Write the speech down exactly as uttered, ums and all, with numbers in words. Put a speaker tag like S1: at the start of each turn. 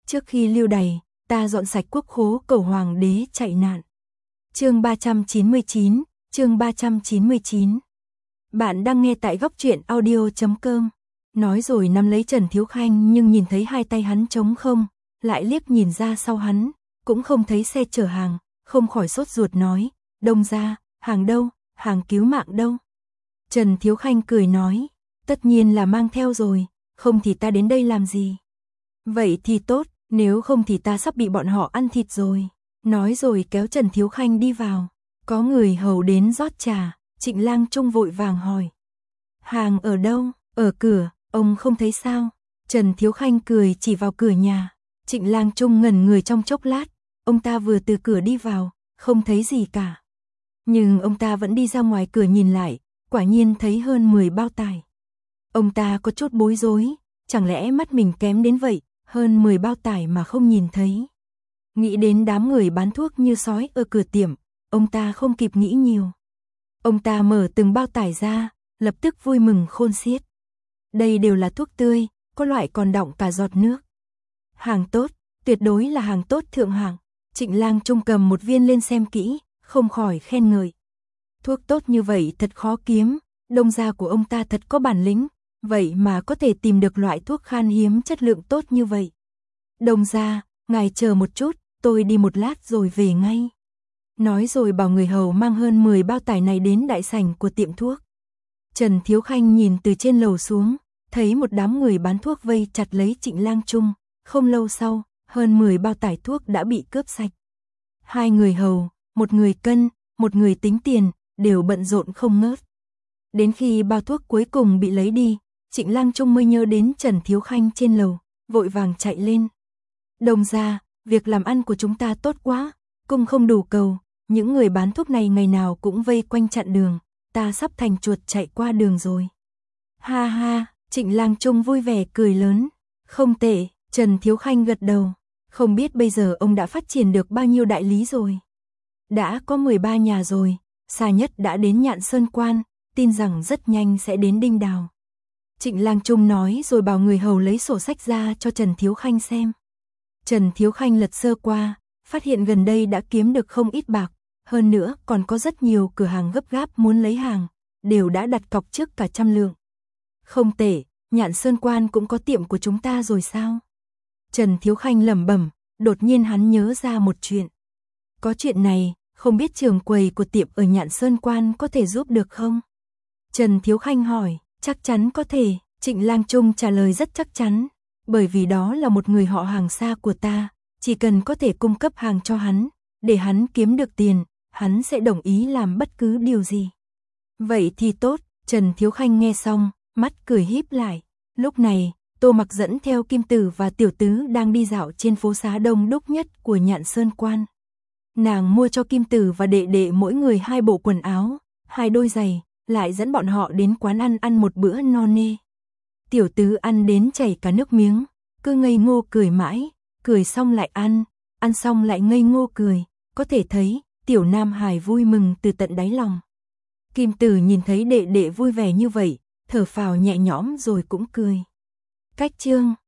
S1: trước khi lưu đày, ta dọn sạch quốc khố cầu hoàng đế chạy nạn. Chương ba trăm chín mươi chín, chương ba trăm chín mươi chín. Bạn đang nghe tại góc truyện audio chấm com. Nói rồi nắm lấy Trần Thiếu Khanh nhưng nhìn thấy hai tay hắn trống không, lại liếc nhìn ra sau hắn, cũng không thấy xe chở hàng, không khỏi sốt ruột nói, Đông gia, hàng đâu, hàng cứu mạng đâu. Trần Thiếu Khanh cười nói, tất nhiên là mang theo rồi, không thì ta đến đây làm gì. Vậy thì tốt, nếu không thì ta sắp bị bọn họ ăn thịt rồi. Nói rồi kéo Trần Thiếu Khanh đi vào, có người hầu đến rót trà, Trịnh Lang Trung vội vàng hỏi. Hàng ở đâu? Ở cửa, ông không thấy sao? Trần Thiếu Khanh cười chỉ vào cửa nhà. Trịnh Lang Trung ngẩn người trong chốc lát, ông ta vừa từ cửa đi vào, không thấy gì cả. Nhưng ông ta vẫn đi ra ngoài cửa nhìn lại, quả nhiên thấy hơn mười bao tải. Ông ta có chút bối rối, chẳng lẽ mắt mình kém đến vậy, hơn mười bao tải mà không nhìn thấy. Nghĩ đến đám người bán thuốc như sói ở cửa tiệm, ông ta không kịp nghĩ nhiều. Ông ta mở từng bao tải ra, lập tức vui mừng khôn xiết. Đây đều là thuốc tươi, có loại còn đọng cả giọt nước. Hàng tốt, tuyệt đối là hàng tốt thượng hạng. Trịnh Lang Trung cầm một viên lên xem kỹ, không khỏi khen ngợi. Thuốc tốt như vậy thật khó kiếm, Đông gia của ông ta thật có bản lĩnh, vậy mà có thể tìm được loại thuốc khan hiếm chất lượng tốt như vậy. Đông gia, ngài chờ một chút, tôi đi một lát rồi về ngay. Nói rồi bảo người hầu mang hơn mười bao tải này đến đại sảnh của tiệm thuốc. Trần Thiếu Khanh nhìn từ trên lầu xuống, thấy một đám người bán thuốc vây chặt lấy Trịnh Lang Trung, không lâu sau, hơn mười bao tải thuốc đã bị cướp sạch. Hai người hầu, một người cân, một người tính tiền, đều bận rộn không ngớt. Đến khi bao thuốc cuối cùng bị lấy đi, Trịnh Lang Trung mới nhớ đến Trần Thiếu Khanh trên lầu, vội vàng chạy lên. Đông gia, việc làm ăn của chúng ta tốt quá, cung không đủ cầu, những người bán thuốc này ngày nào cũng vây quanh chặn đường, ta sắp thành chuột chạy qua đường rồi. Ha ha, Trịnh Lang Trung vui vẻ cười lớn, không tệ, Trần Thiếu Khanh gật đầu, không biết bây giờ ông đã phát triển được bao nhiêu đại lý rồi. Đã có mười ba nhà rồi, xa nhất đã đến Nhạn Sơn Quan, tin rằng rất nhanh sẽ đến Đinh Đào. Trịnh Lang Trung nói rồi bảo người hầu lấy sổ sách ra cho Trần Thiếu Khanh xem. Trần Thiếu Khanh lật sơ qua, phát hiện gần đây đã kiếm được không ít bạc, hơn nữa còn có rất nhiều cửa hàng gấp gáp muốn lấy hàng, đều đã đặt cọc trước cả trăm lượng. Không tệ, Nhạn Sơn Quan cũng có tiệm của chúng ta rồi sao? Trần Thiếu Khanh lẩm bẩm, đột nhiên hắn nhớ ra một chuyện. Có chuyện này, không biết trưởng quầy của tiệm ở Nhạn Sơn Quan có thể giúp được không? Trần Thiếu Khanh hỏi, chắc chắn có thể, Trịnh Lang Trung trả lời rất chắc chắn, bởi vì đó là một người họ hàng xa của ta, chỉ cần có thể cung cấp hàng cho hắn, để hắn kiếm được tiền, hắn sẽ đồng ý làm bất cứ điều gì. Vậy thì tốt, Trần Thiếu Khanh nghe xong, mắt cười híp lại. Lúc này, Tô Mặc dẫn theo Kim Tử và Tiểu Tứ đang đi dạo trên phố xá đông đúc nhất của Nhạn Sơn Quan. Nàng mua cho Kim Tử và đệ đệ mỗi người hai bộ quần áo, hai đôi giày, lại dẫn bọn họ đến quán ăn ăn một bữa no nê. Tiểu Tứ ăn đến chảy cả nước miếng, cứ ngây ngô cười mãi, cười xong lại ăn, ăn xong lại ngây ngô cười, có thể thấy Tiểu Nam Hải vui mừng từ tận đáy lòng. Kim Tử nhìn thấy đệ đệ vui vẻ như vậy, thở phào nhẹ nhõm rồi cũng cười. Cách chương